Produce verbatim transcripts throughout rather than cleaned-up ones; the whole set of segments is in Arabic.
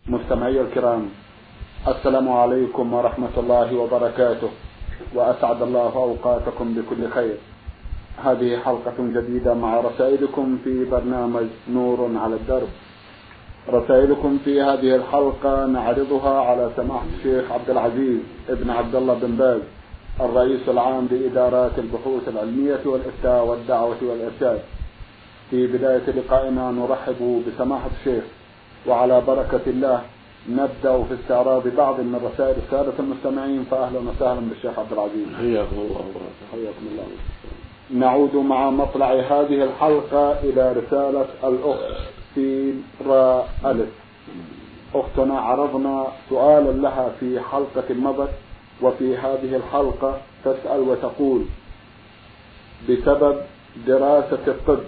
مستمعي الكرام، السلام عليكم ورحمة الله وبركاته، وأسعد الله أوقاتكم بكل خير. هذه حلقة جديدة مع رسائلكم في برنامج نور على الدرب. رسائلكم في هذه الحلقة نعرضها على سماحة الشيخ عبد العزيز ابن عبد الله بن باز، الرئيس العام لإدارات البحوث العلمية والإفتاء والدعوة والإرشاد. في بداية لقائنا نرحب بسماحة الشيخ، وعلى بركة الله نبدأ في استعراض بعض من رسائل السادة المستمعين. فأهلا وسهلا بالشيخ عبد العزيز. حياكم الله. حياكم الله. نعود مع مطلع هذه الحلقة إلى رسالة الأخت في را ألف. أختنا عرضنا سؤالا لها في حلقة مضت، وفي هذه الحلقة تسأل وتقول: بسبب دراسة الطب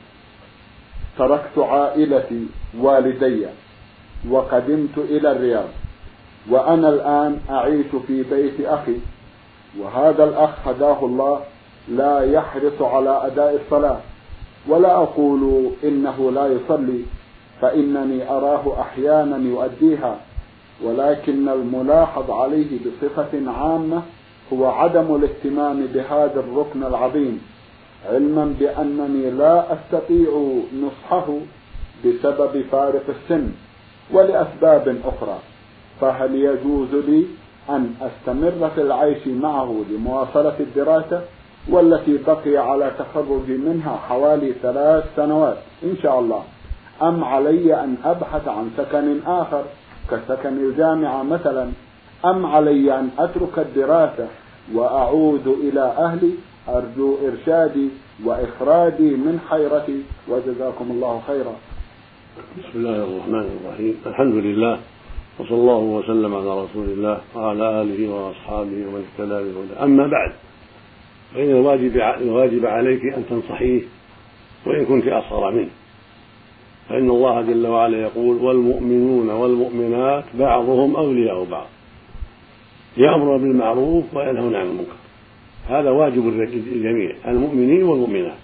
تركت عائلتي والدي وقدمت إلى الرياض، وأنا الآن أعيش في بيت أخي، وهذا الأخ هداه الله لا يحرص على أداء الصلاة، ولا أقول إنه لا يصلي، فإنني أراه أحيانا يؤديها، ولكن الملاحظ عليه بصفة عامة هو عدم الاهتمام بهذا الركن العظيم، علما بأنني لا أستطيع نصحه بسبب فارق السن ولأسباب أخرى. فهل يجوز لي أن أستمر في العيش معه لمواصلة الدراسة والتي بقي على تخرج منها حوالي ثلاث سنوات إن شاء الله، أم علي أن أبحث عن سكن آخر كسكن الجامعة مثلا، أم علي أن أترك الدراسة وأعود إلى أهلي؟ أرجو إرشادي وإخراجي من حيرتي، وجزاكم الله خيرا. بسم الله الرحمن الرحيم. الحمد لله، وصلى الله وسلم على رسول الله وعلى آله وأصحابه ومن اهتدى بهداه. أما بعد، فإن الواجب الواجب عليك أن تنصحيه وإن كنت أصغر منه، فإن الله جل وعلا يقول: والمؤمنون والمؤمنات بعضهم أولياء بعض يأمرون بالمعروف وينهون عن المنكر. هذا واجب الجميع، المؤمنين والمؤمنات،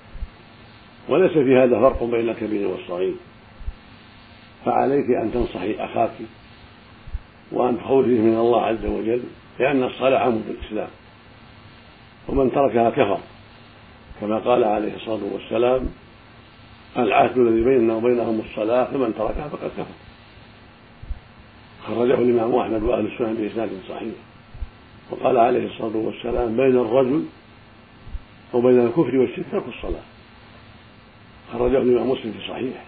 وليس في هذا فرق بين الكبير والصغير. فعليك أن تنصحي أخاك وأن تخوفيه من الله عز وجل، لأن الصلاة عمود الإسلام، ومن تركها كفر، كما قال عليه الصلاة والسلام: العهد الذي بيننا وبينهم الصلاة، فمن تركها فقد كفر. خرجه الإمام أحمد وأهل السنن بإسناد صحيح. وقال عليه الصلاة والسلام: بين الرجل وبين الكفر والشرك ترك الصلاة. خرجه الإمام مسلم في صحيح.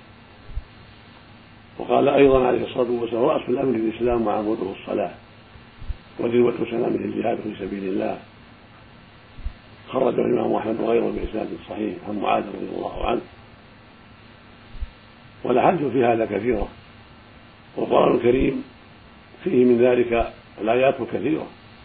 وقال أيضا عليه الصلاة والسلام: رأس الأمر الإسلام وعموده الصلاة، وذروة سنامه الجهاد في سبيل الله. خرجه الإمام أحمد وغيره بإسناد صحيح عن معاذ رضي الله عنه. والأحاديث في هذا كثيرة، والقرآن الكريم فيه من ذلك الآيات كثيرة،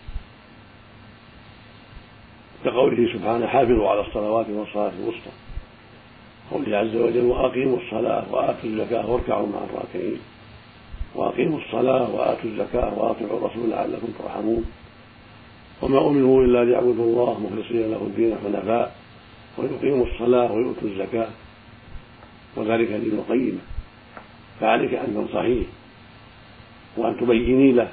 كقوله سبحانه: حافظوا على الصلوات والصلاة الوسطى، قوله عز وجل: وأقيموا الصلاة وآتوا الزكاة واركعوا مع الراكعين. وأقيموا الصلاة وآتوا الزكاة وأطيعوا الرسول لعلكم ترحمون. وما أمروا إلا ليعبدوا الله مخلصين له الدين حنفاء ويقيموا الصلاة ويؤتوا الزكاة وذلك دين القيمة. فعليك أن تنصحيه وأن تبيني له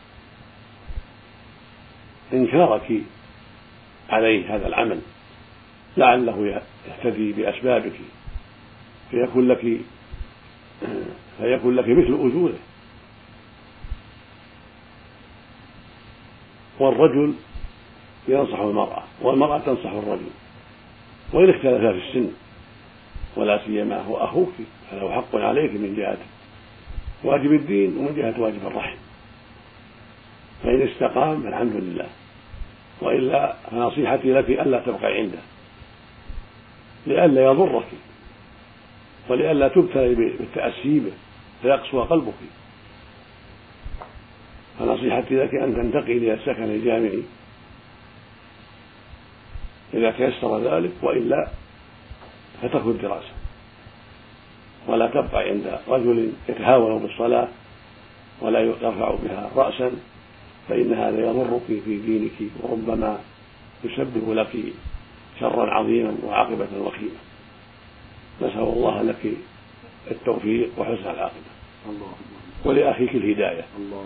إنكارك عليه هذا العمل، لعله يهتدي بأسبابك فيكون لك فيكون لك مثل أجوره. والرجل ينصح المرأة والمرأة تنصح الرجل، وإن اختلفا في السن، ولا سيما هو أخوك، فله حق عليك من جهة واجب الدين ومن جهة واجب الرحم. فإن استقام فالحمد لله، وإلا فنصيحتي لك ألا تبقي عنده، لئلا يضرك ولئلا تبتلي بالتأسي به فيقسو قلبك. فنصيحتي لك أن تنتقلي إلى السكن الجامعي إذا تيسر ذلك، وإلا فترك الدراسة، ولا تبقى عند رجل يتهاون بالصلاة ولا يرفع بها رأسا، فإن هذا يضرك في دينك وربما يسبب لك شرا عظيما وعاقبة وخيمة. نسأل الله لك التوفيق وحسن العاقبة. اللهم ولأخيك الهداية. اللهم.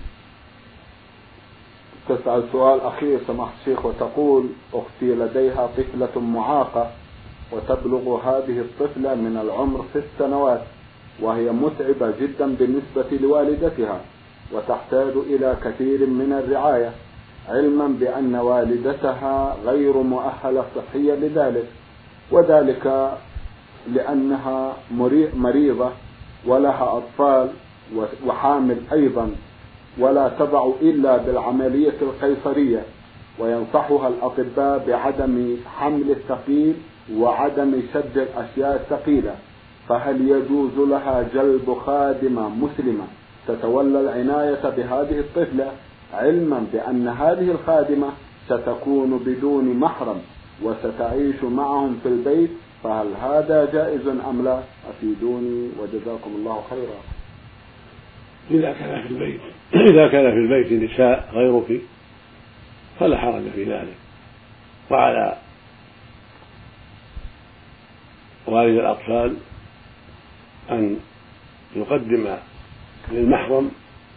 تسأل سؤال أخير سماحة الشيخ وتقول: أختي لديها طفلة معاقة وتبلغ هذه الطفلة من العمر ست سنوات، وهي متعبة جدا بالنسبة لوالدتها وتحتاج إلى كثير من الرعاية، علما بأن والدتها غير مؤهلة صحيا لذلك، وذلك لأنها مريضة ولها أطفال وحامل أيضا، ولا تضع إلا بالعملية القيصرية، وينصحها الأطباء بعدم حمل الثقيل وعدم شد الأشياء الثقيلة، فهل يجوز لها جلب خادمة مسلمة تتولى العناية بهذه الطفلة، علما بأن هذه الخادمة ستكون بدون محرم وستعيش معهم في البيت، فهل هذا جائز أم لا؟ أفيدوني وجزاكم الله خيرا. إذا كان في البيت إذا كان في البيت نساء غيرك فلا حرج في ذلك، وعلى والد الأطفال أن يقدم للمحرم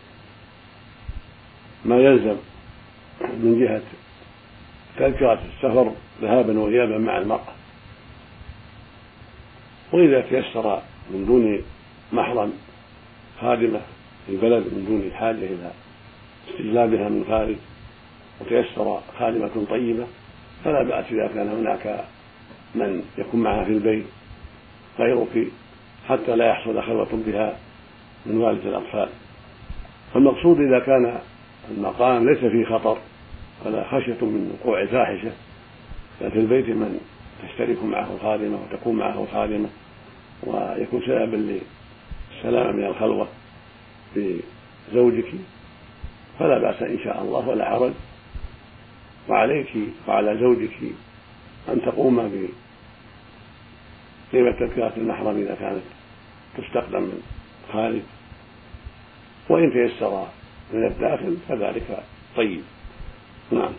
ما يلزم من جهة تذكرة السفر ذهابا وإيابا مع المرأة، وإذا تيسر من دون محرم خادمة في البلد من دون الحاجة إلى استجلابها من خارج وتيسر خادمة طيبة فلا بأس إذا كان هناك من يكون معها في البيت غيرك حتى لا يحصل خلوة بها من والد الأطفال. فالمقصود إذا كان المقام ليس فيه خطر ولا خشية من وقوع فاحشة، ففي البيت من تشترك معه خادمة وتكون معه خادمة ويكون سببا للسلامة من الخلوة بزوجك فلا بأس إن شاء الله ولا حرج، وعليك وعلى زوجك أن تقوم بقيمة تذكرة المحرم إذا كانت تستخدم من خارج، وإن تيسر من الداخل فذلك طيب. نعم.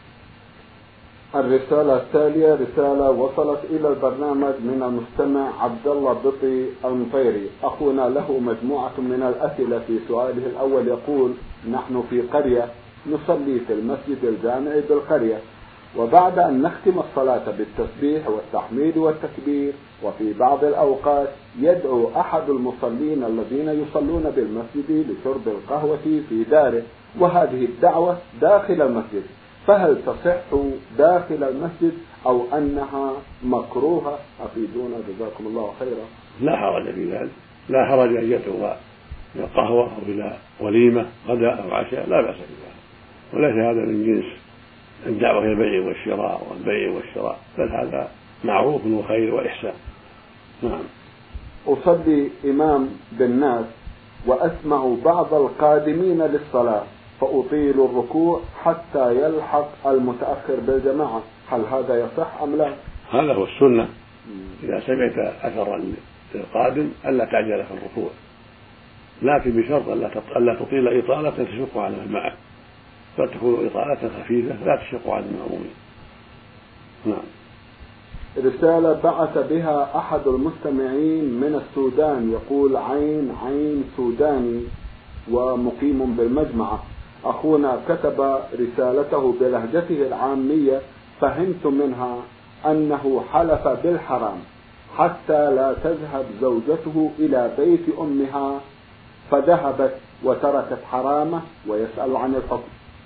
الرسالة التالية رسالة وصلت إلى البرنامج من المستمع عبد الله بطي المطيري، أخونا له مجموعة من الأسئلة. في سؤاله الأول يقول: نحن في قرية نصلي في المسجد الجامعي بالقرية، وبعد أن نختم الصلاة بالتسبيح والتحميد والتكبير، وفي بعض الأوقات يدعو أحد المصلين الذين يصلون بالمسجد لشرب القهوة في داره، وهذه الدعوة داخل المسجد، فهل تصح داخل المسجد أو أنها مكروهة؟ أفيدونا جزاكم الله خيرا. لا حرج في ذلك، لا حرج أن يدعو إلى قهوة أو إلى وليمة غداء أو عشاء، لا بأس بذلك، وليس هذا من جنس الدعوة إلى البيع والشراء والبيع والشراء، بل هذا معروف وخير وإحسان. نعم. أصلي إمام بالناس وأسمع بعض القادمين للصلاة فأطيل الركوع حتى يلحق المتأخر بالجماعة، هل هذا يصح أم لا؟ هذا هو السنة، إذا سمعت أثرا للقادم ألا تعجل في الركوع، لكن بشرط ألا تطيل إطالة تشق على من معك، فتكون إطالة خفيفة لا تشق على المأمومين. نعم. رسالة بعث بها أحد المستمعين من السودان، يقول: عين عين سوداني ومقيم بالمجمعة، أخونا كتب رسالته بلهجته العامية، فهمت منها أنه حلف بالحرام حتى لا تذهب زوجته إلى بيت أمها، فذهبت وتركت حرامه، ويسأل عن الحكم.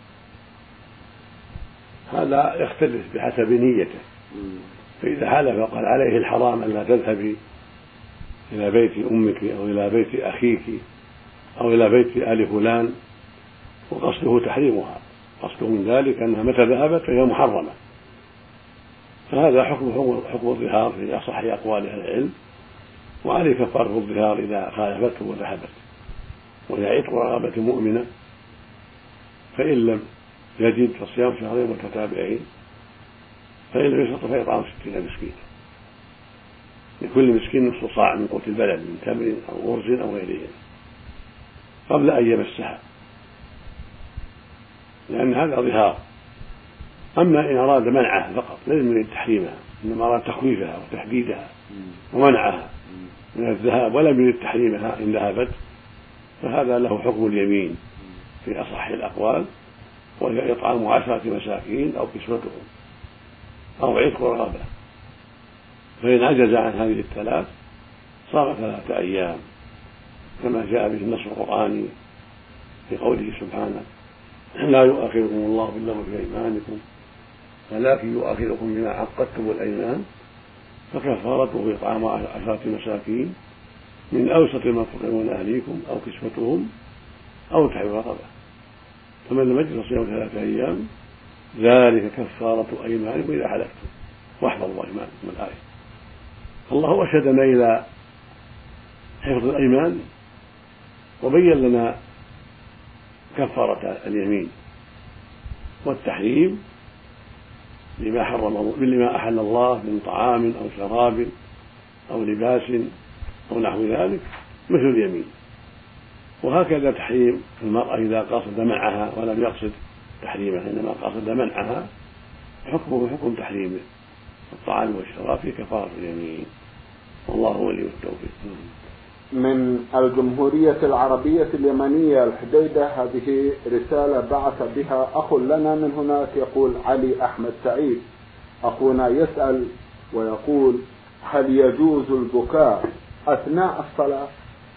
هذا يختلف بحسب نيته، فإذا حلف وقال عليه الحرام أن لا تذهبي إلى بيت أمك أو إلى بيت أخيك أو إلى بيت آل فلان وقصده تحريمها، قصده من ذلك أنها متى ذهبت فهي محرمة، فهذا حكم حكم الظهار في أصح أقوال أهل العلم، وعليه كفارة الظهار إذا خالفته وذهبت، وهي عتق رغبة مؤمنة، فإن لم يجد فصيام شهرين متتابعين، فإن لم يستطع فإطعام ستين مسكينا، لكل مسكين نصف صاع من قوت البلد من تمر أو أرز أو غيره قبل أن يمسها، لأن هذا ظهار. أما إن أراد منعها فقط لازم يريد تحريمها، إنما أراد تخويفها وتحديدها ومنعها من الذهاب ولم يريد تحريمها إن ذهبت، فهذا له حكم اليمين في أصح الأقوال، وهي إطعام عشرة مساكين أو كسوتهم أو عتق رقبة. فإن عجز عن هذه الثلاث صام ثلاثة أيام كما جاء به النص القرآني في قوله سبحانه: لا يؤاخذكم الله باللغو في أيمانكم ولكن يؤاخذكم بما عقدتم الأيمان فكفارته إطعام عشرة مساكين من أوسط ما تطعمون أهليكم أو كسوتهم أو تحرير رقبة، فمن لم يجد فصيام ثلاثة أيام ذلك كفارة أيمانكم إذا حلفتم واحفظوا أيمانكم. الآية. الله أرشدنا إلى حفظ الأيمان وبين لنا كفارة اليمين والتحريم لما حرم لما أحل الله من طعام أو شراب أو لباس أو نحو ذلك مثل اليمين. وهكذا تحريم المرأة إذا قصد منعها ولم يقصد تحريمها إنما قصد منعها حكمه حكم تحريمه الطعام والشراب في كفارة اليمين، والله ولي التوفيق. من الجمهورية العربية اليمنية الحديدة، هذه رسالة بعث بها أخ لنا من هناك يقول: علي أحمد سعيد. أخونا يسأل ويقول: هل يجوز البكاء أثناء الصلاة؟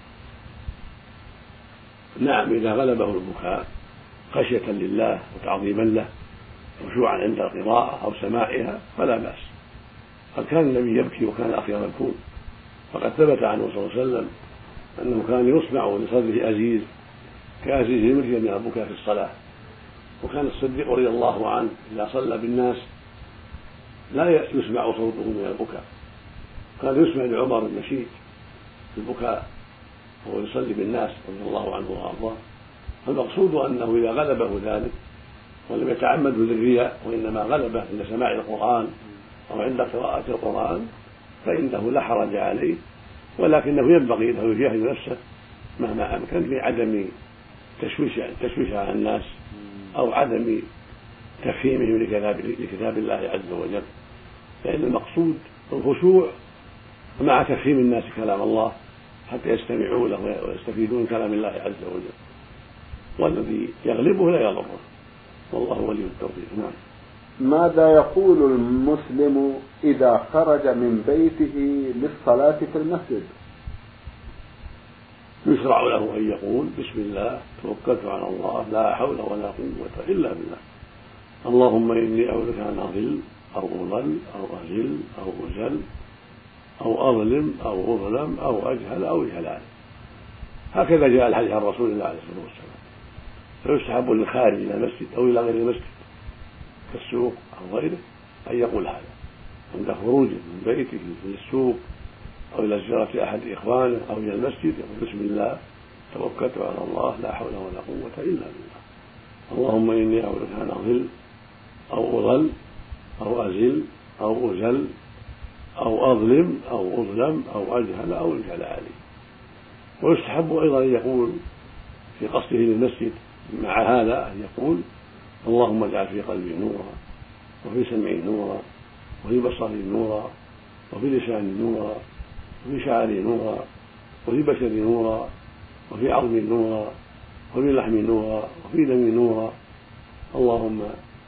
نعم، إذا غلبه البكاء خشية لله وتعظيما له خشوعا عند القراءة أو سماعها فلا بأس. قد كان النبي يبكي وكان أخير الكون، فقد ثبت عنه صلى الله عليه وسلم أنه كان يسمع لصدره أزيز كأزيز المريم من البكاء في الصلاة. وكان الصديق رضي الله عنه إذا صلى بالناس لا يسمع صوته من البكاء، كان يسمع لعمر النشيد في البكاء وهو يصلي بالناس رضي الله عنه وارضاه. فالمقصود انه اذا غلبه ذلك ولم يتعمد للرياء وانما غلبه عند سماع القران او عند قراءه القران فانه لا حرج عليه، ولكنه ينبغي له يجاهد نفسه مهما امكن في عدم تشويش تشويش على الناس او عدم تفهيمهم لكتاب الله عز وجل، لان المقصود الخشوع مع تفهيم الناس كلام الله حتى يستمعوا له ويستفيدون من كلام الله عز وجل، والذي يغلبه لا يضره، والله ولي التوفيق. نعم. ماذا يقول المسلم إذا خرج من بيته للصلاة في المسجد؟ يشرع له أن يقول: بسم الله توكلت على الله لا حول ولا قوة إلا بالله، اللهم إني أعوذ بك أن أضل أو أضل أو أزل أو أزل أو أظلم أو أظلم أو أجهل أو يجهل. هكذا جاء الحديث عن رسول الله عليه الصلاة والسلام. فيستحب للخارج إلى المسجد أو إلى غير المسجد كالسوق أو غيره أن يقول هذا عند خروجه من بيته للسوق أو إلى زيارة أحد إخوانه أو إلى المسجد يقول: بسم الله توكلت على الله لا حول ولا قوة إلا بالله، اللهم إني أعوذ بك أن أضل أو أضل أو أزل أو أزل أو أظلم أو أظلم أو أجهل أو يجهل عليه. ويستحب أيضا أن يقول في قصده للمسجد مع هذا أن يقول: اللهم اجعل في قلبي نورا وفي سمعي نورا وفي بصري نورا وفي لساني نورا وفي شعري نورا وفي بشري نورا وفي عظمي نورا وفي لحمي نورا وفي دمي نورا، اللهم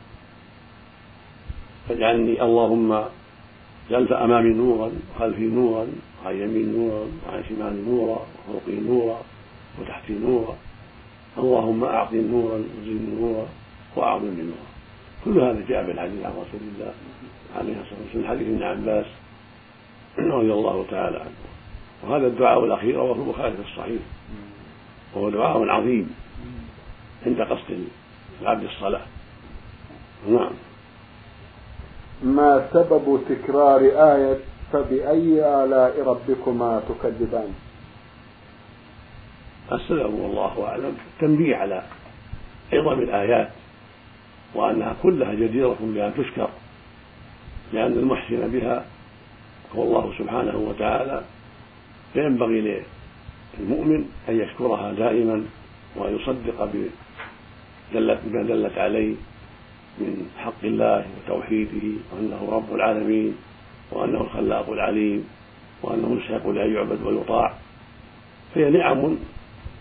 اجعلني اللهم جعلت أمامي نورا وخلفي نورا وعن يمين نورا وعن شمالي نورا وفوقي نورا وتحتي نورا، اللهم أعطني نورا وزدني نورا وأعظمني نورا. كل هذا جاء في الحديث عن رسول الله عليه الصلاة والسلام، حديث ابن عباس رضي الله تعالى عنه. وهذا الدعاء الأخير رواه البخاري في الصحيح، وهو دعاء عظيم عند قصد العبد الصلاة. نعم. ما سبب تكرار آية فبأي آلاء ربكما تكذبان؟ السبب والله أعلم التنبيه على عظم الآيات وأنها كلها جديرة بأن تشكر، لأن المحسن بها هو الله سبحانه وتعالى، فينبغي للمؤمن أن يشكرها دائما وأن يصدق بما دلت عليه من حق الله وتوحيده وأنه رب العالمين وأنه الخلاق العليم وأنه يستحق لأن يعبد ويطاع. فهي نعم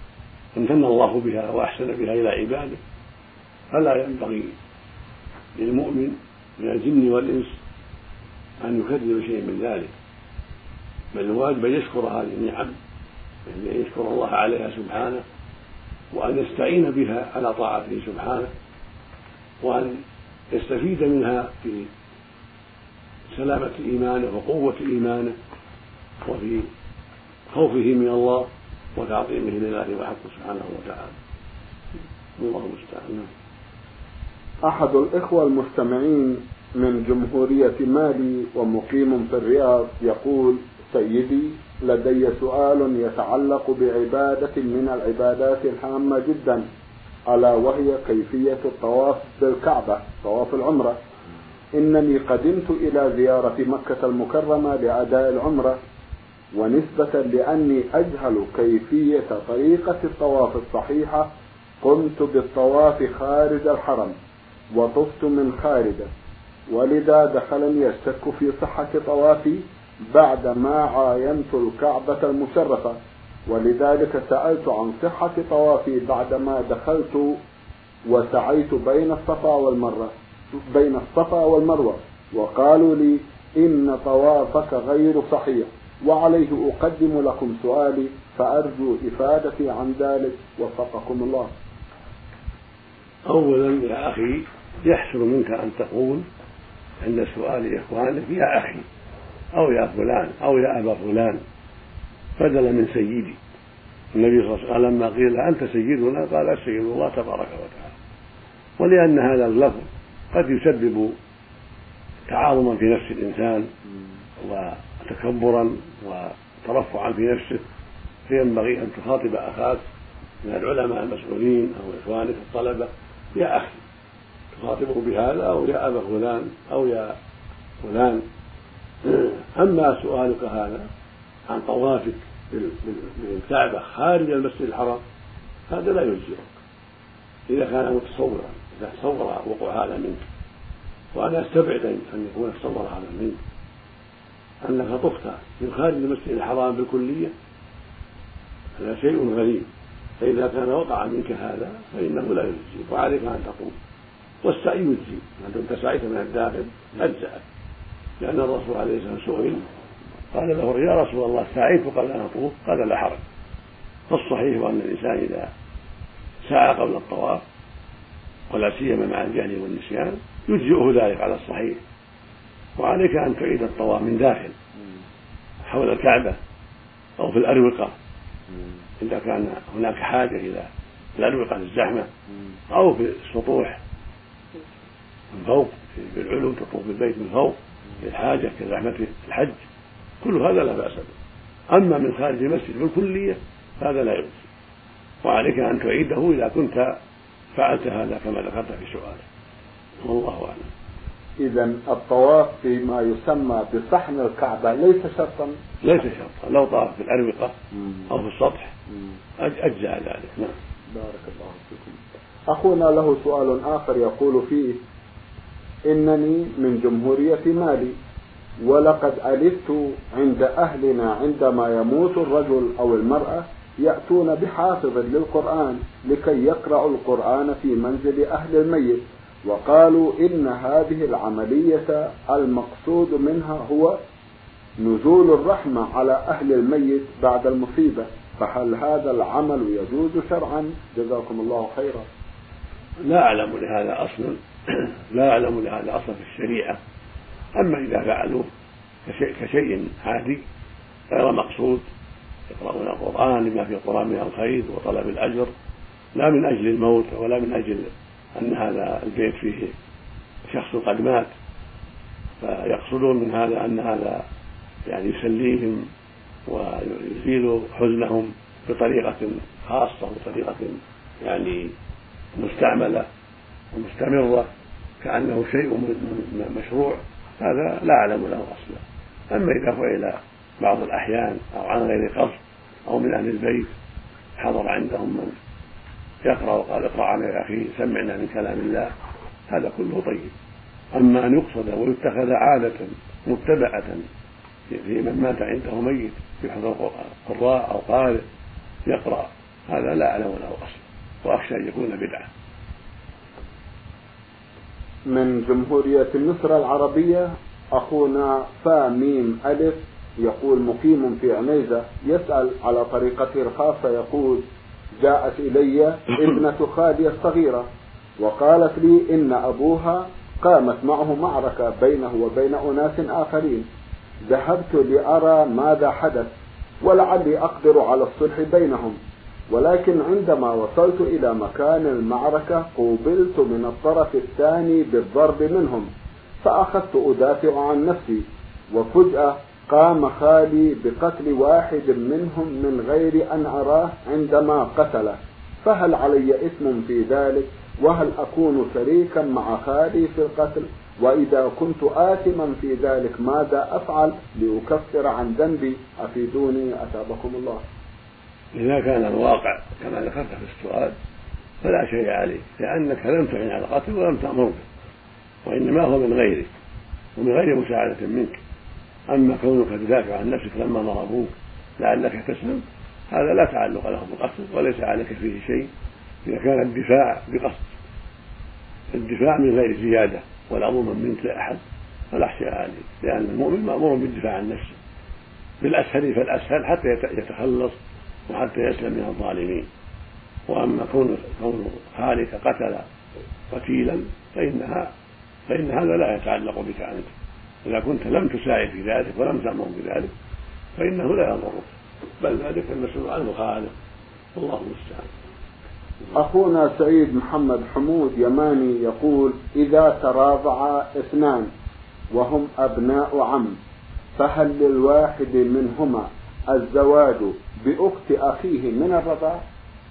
امتن الله بها وأحسن بها إلى عباده، فلا ينبغي للمؤمن من الجن والإنس أن يكذب شيء من ذلك، بل الواجب أن يشكر هذه النعم، أن يشكر الله عليها سبحانه، وأن يستعين بها على طاعته سبحانه، وأن يستفيد منها في سلامة إيمانه وقوة إيمانه وفي خوفه من الله وتعظيمه لله وحقه سبحانه وتعالى. الله المستعان. أحد الإخوة المستمعين من جمهورية مالي ومقيم في الرياض يقول: سيدي، لدي سؤال يتعلق بعبادة من العبادات الهامة جدا، ألا وهي كيفية الطواف بالكعبة، طواف العمرة. إنني قدمت إلى زيارة مكة المكرمة لأداء العمرة، ونسبة لأني أجهل كيفية طريقة الطواف الصحيحة قمت بالطواف خارج الحرم وطفت من خارجه، ولذا دخلني الشك في صحة طوافي بعدما عاينت الكعبة المشرفة، ولذلك سألت عن صحة طوافي بعدما دخلت وسعيت بين الصفا والمروة بين الصفا والمروة وقالوا لي إن طوافك غير صحيح، وعليه أقدم لكم سؤالي، فأرجو إفادتي عن ذلك وفقكم الله. أولا يا أخي، يحسن منك أن تقول عند سؤال إخوانك يا أخي أو يا فلان أو يا أبا فلان بدلا من سيدي. النبي صلى الله عليه وسلم لما قيل أنت سيدنا قال السيد الله تبارك وتعالى، ولأن هذا اللفظ قد يسبب تعاظما في نفس الإنسان وتكبرا وترفعا في نفسه، فينبغي أن تخاطب أخاك من العلماء المسؤولين أو إخوانك الطلبة يا أخي، تخاطبه بهذا أو يا أبا فلان أو يا فلان. أما سؤالك هذا عن طوافك بالكعبة خارج المسجد الحرام هذا لا يجزئك إذا كان متصورا، إذا تصور وقوع هذا منك، وأنا أستبعد أن يكون تصور هذا منك، أنك طفت من خارج المسجد الحرام بالكلية، هذا شيء غريب. فإذا كان وقع منك هذا فإنه لا يجزئك، وعليك أن تقوم، والسعي يجزي، ما دمت سعيت من الداخل أجزأك، لأن الرسول عليه الصلاة والسلام سئل قال له يا رسول الله سعيت قبل أن أطوف؟ قال لا حرج. فالصحيح أن الإنسان إذا سعى قبل الطواف ولا سيما مع الجهل والنسيان يجزئه ذلك على الصحيح، وعليك أن تعيد الطواف من داخل حول الكعبة أو في الأروقة إذا كان هناك حاجة إلى الأروقة الزحمة، أو في السطوح من فوق في العلو تطوف بالبيت من فوق للحاجة كزحمة الحج، كل هذا لا بأس به. أما من خارج المسجد بالكلية هذا لا يجوز، وعليك أن تعيده إذا كنت فعلت هذا كما ذكرت في سؤالك، والله أعلم. إذن الطواف فيما يسمى بصحن الكعبة ليس شرطا؟ ليس شرطا، لو طاف في الأروقة أو في السطح أجزأ ذلك. نعم. بارك الله فيكم. أخونا له سؤال آخر يقول فيه: إنني من جمهورية مالي، ولقد ألفت عند أهلنا عندما يموت الرجل أو المرأة يأتون بحافظ للقرآن لكي يقرأوا القرآن في منزل أهل الميت، وقالوا إن هذه العملية المقصود منها هو نزول الرحمة على أهل الميت بعد المصيبة، فهل هذا العمل يجوز شرعا؟ جزاكم الله خيرا. لا أعلم لهذا أصلا لا أعلم لهذا أصلا في الشريعة. أما إذا فعلوه كشيء, كشيء عادي غير مقصود، يقرؤون القرآن لما في القرآن من الخير وطلب الأجر، لا من أجل الموت ولا من أجل أن هذا البيت فيه شخص قد مات، فيقصدون من هذا أن هذا يعني يسليهم ويزيل حزنهم بطريقة خاصة وطريقة يعني مستعملة ومستمرة كأنه شيء مشروع، هذا لا أعلم له أصلا. أما إذا فعل بعض الأحيان أو عن غير قصد أو من أهل البيت حضر عندهم من يقرأ وقال اقرأ على يا أخي سمعنا من كلام الله، هذا كله طيب. أما أن يقصد ويتخذ عادة متبعة في من مات عنده ميت يحضر قراء أو قارئ يقرأ هذا لا أعلم له أصل، وأخشى أن يكون بدعة. من جمهورية مصر العربية أخونا فا ميم ألف يقول مقيم في عنيزة، يسأل على طريقته الخاصة، يقول جاءت إلي ابنة خالي الصغيرة وقالت لي إن أبوها قامت معه معركة بينه وبين أناس آخرين، ذهبت لأرى ماذا حدث ولعلي أقدر على الصلح بينهم، ولكن عندما وصلت إلى مكان المعركة قوبلت من الطرف الثاني بالضرب منهم، فأخذت أدافع عن نفسي، وفجأة قام خالي بقتل واحد منهم من غير أن أراه عندما قتله، فهل علي إثم في ذلك؟ وهل أكون شريكا مع خالي في القتل؟ وإذا كنت آثما في ذلك ماذا أفعل لأكفر عن ذنبي؟ أفيدوني أثابكم الله. إذا كان الواقع كما ذكرت في السؤال فلا شيء عليك، لأنك لم تعن على القتل ولم تأمر به، وإنما هو من غيرك ومن غير مساعدة منك. أما كونك تدافع عن نفسك لما ضربوك لعلك تسلم، هذا لا تعلق له بالقتل وليس عليك فيه شيء إذا كان الدفاع بقصد، الدفاع من غير زيادة ولا ظلم منك لأحد فلا شيء عليك، لأن المؤمن مأمور بالدفاع عن نفسه بالأسهل فالأسهل حتى يتخلص وحتى يسلم من الظالمين. وأما كون كون خالك قتل قتيلا فإنها فإن هذا لا يتعلق بك أنت، إذا كنت لم تساعد في ذلك ولم تأمر بذلك فإنه لا يضرك، بل ذلك المسؤول عنه خالق، والله المستعان. أخونا سعيد محمد حمود يماني يقول إذا تراضع اثنان وهم أبناء عم فهل للواحد منهما الزواج بأخت أخيه من الرضاع؟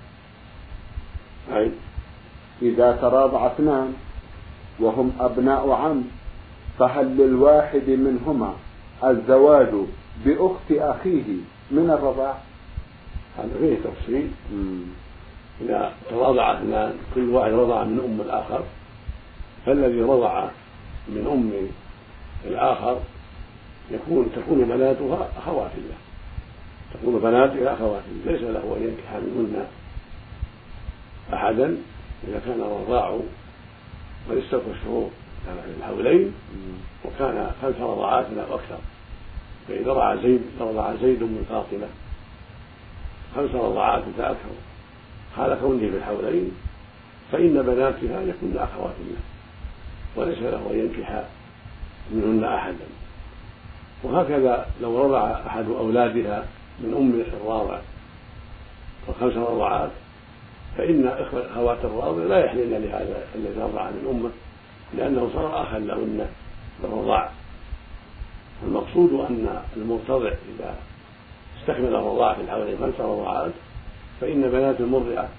أي إذا تراضع اثنان وهم أبناء عم فهل للواحد منهما الزواج بأخت أخيه من الرضاع؟ هذا فيه تفصيل. إذا ترضع اثنان كل واحد رضع من أم الآخر، فالذي رضع من أم الآخر يكون تكون بناتها أخوات له، تكون بناتها أخوات له، ليس له أن ينكح منهن أحدا إذا كان الرضاع قد استوفى الشروط كان في الحولين وكان خمس رضعات أو أكثر. فإذا رضع زيد رضع زيد من فاطمة خمس رضعات فأكثر حال كونه في الحولين فإن بناتها يكون أخوات له وليس له أن ينكح منهن أحدا. وهكذا لو رضع أحد أولادها من أم الراضع وخمس رضعات فإن أخوات الراضع لا يحللن لهذا الذي رضع من أمه، لأنه صار أخا لهن بالرضاع. المقصود أن المرتضع إذا استكمل الرضاع في الحولين خمس رضعات فإن بنات المرضعة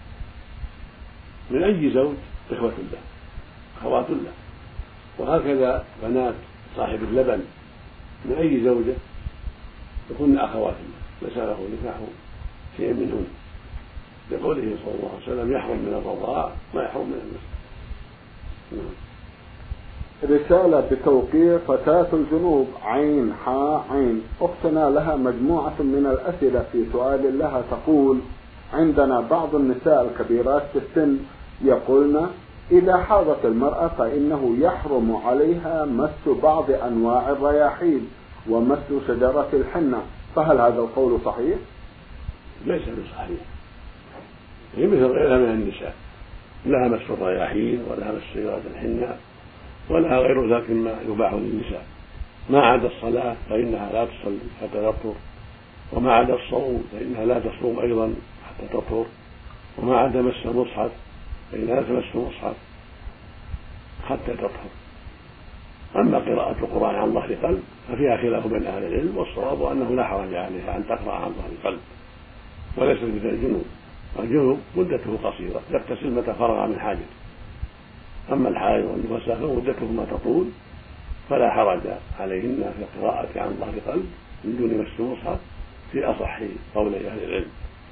من أي زوج إخوة له أخوات له، وهكذا بنات صاحب اللبن من أي زوجة يكون أخوات له ليس له نكاح شيء منهن، لقوله صلى الله عليه وسلم يحرم من الرضاع ما يحرم من المسلم. رسالة بتوقيع فتاة الجنوب عين حاء عين، أختنا لها مجموعة من الأسئلة في سؤال لها، تقول عندنا بعض النساء الكبيرات في السن يقولن إذا حاضت المرأة فإنه يحرم عليها مس بعض أنواع الرياحين ومس شجرة الحنة، فهل هذا القول صحيح؟ ليس بصحيح، هي مثل غيرها من النساء، لها مس الرياحين ولها مس شجرة الحنة ولها غير ذلك مما يباح للنساء، ما عدا الصلاة فإنها لا تصلي حتى تطهر، وما عدا الصوم فإنها لا تصوم أيضا حتى تطهر، وما عدا مس المصحف فإنها لا تمس المصحف حتى تطهر. أما قراءة القرآن عن ظهر قلب ففيها خلاف بين أهل العلم، والصواب أنه لا حرج عليها أن تقرأ عن ظهر قلب، وليس مثل الجنوب، الجنوب مدته قصيرة يغتسل متى فرغ من حاجته، أما الحائض والنفساء فمدتهما تطول فلا حرج عليهن في القراءة عن ظهر قلب من دون مس المصحف في أصح قولي أهل العلم.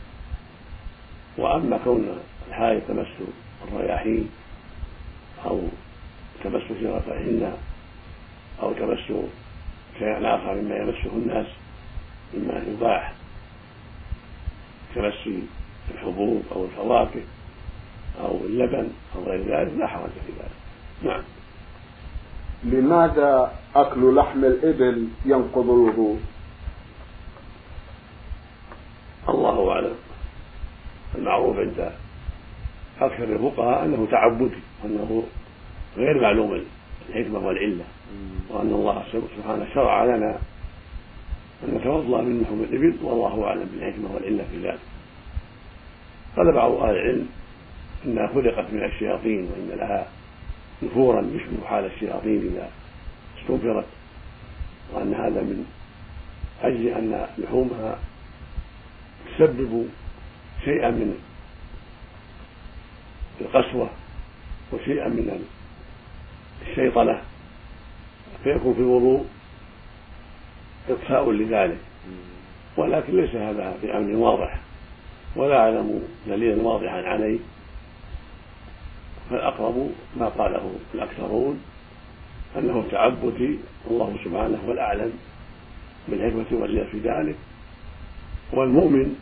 وأما كون الحائض تمس الرياحين أو تمس شجرة الحنة أو تمس شيئا آخر مما يمسه الناس مما يباح كمس الحبوب أو الفواكه أو اللبن أو غير ذلك لا حرج في ذلك. نعم. لماذا أكل لحم الإبل ينقض الوضوء؟ الله أعلم. المعروف عند أكثر الفقهاء أنه تعبدي وأنه غير معلوم الحكمة والعلة، وأن الله سبحانه شرع لنا أن نتوضأ من لحوم الإبل والله أعلم بالحكمة والعلة في ذلك. قال بعض أهل العلم إنها خلقت من الشياطين وإن لها نفورا يشبه حال الشياطين إذا استنفرت، وأن هذا من أجل أن لحومها تسبب شيئا من القسوة وشيئا من الشيطنة، فيكون في الوضوء إطفاء لذلك، ولكن ليس هذا في أمر واضح ولا أعلم دليلا واضحا عليه، فالأقرب ما قاله الأكثرون أنه تعبدي، والله سبحانه هو الأعلم بالحكمة والعلة في ذلك، والمؤمن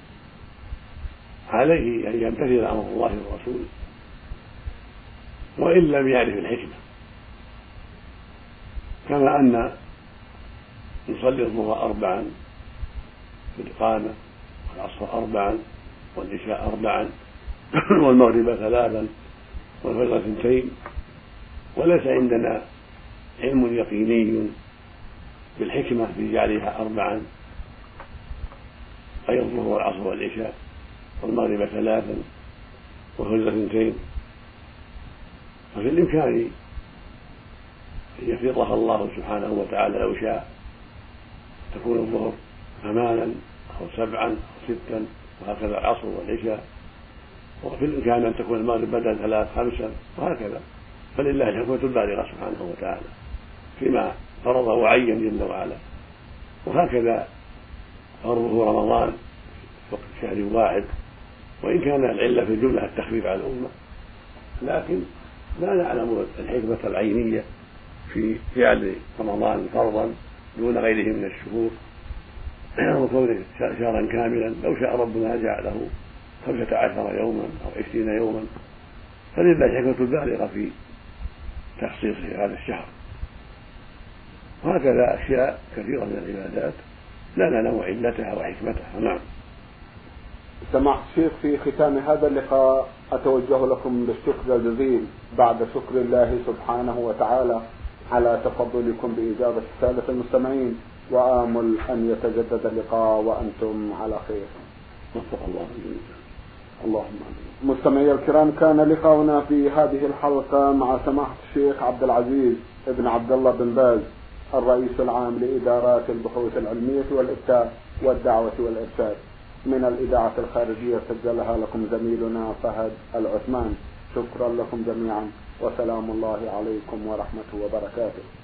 عليه أن يمتثل أمر الله ورسوله وإن لم يعرف الحكمة، كما أن نصلي الظهر أربعا في الإقامة والعصر أربعا والعشاء أربعا والمغرب ثلاثا والفجر اثنتين، وليس عندنا علم يقيني بالحكمة في جعلها أربعا أي الظهر والعصر والعشاء والمغرب ثلاثا والفجر اثنتين، ففي الإمكان أن يفرضها الله سبحانه وتعالى لو شاء، تكون الظهر ثمانا أو سبعا أو ستا وهكذا العصر والعشاء، وفي الإمكان أن تكون المغرب بدل ثلاث خمسا وهكذا، فلله الحكمة البالغة سبحانه وتعالى فيما فرض وعين جل وعلا. وهكذا فرضه رمضان وقت شهر واحد، وإن كان العلة في الجملة التخفيف على الأمة، لكن لا نعلم الحكمة العينية في جعل رمضان فرضا دون غيره من الشهور وكونه شهرا كاملا. لو شاء ربنا جعله خمسة عشر يوما أو عشرين يوما، فلله الحكمة البالغة في تخصيصه هذا الشهر. وهكذا أشياء كثيرة من العبادات لا نعلم علتها وحكمتها. نعم. سماحة الشيخ، في ختام هذا اللقاء أتوجه لكم بالشكر الجزيل بعد شكر الله سبحانه وتعالى على تفضلكم بإجابة رسالة المستمعين، وآمل أن يتجدد اللقاء وأنتم على خير. وفق الله اللهم آمين. مستمعي الكرام، كان لقاؤنا في هذه الحلقة مع سماحة الشيخ عبد العزيز ابن عبد الله بن باز، الرئيس العام لإدارات البحوث العلمية والإفتاء والدعوة والإرشاد، من الإذاعة الخارجية سجلها لكم زميلنا فهد العثمان. شكرا لكم جميعا، وسلام الله عليكم ورحمته وبركاته.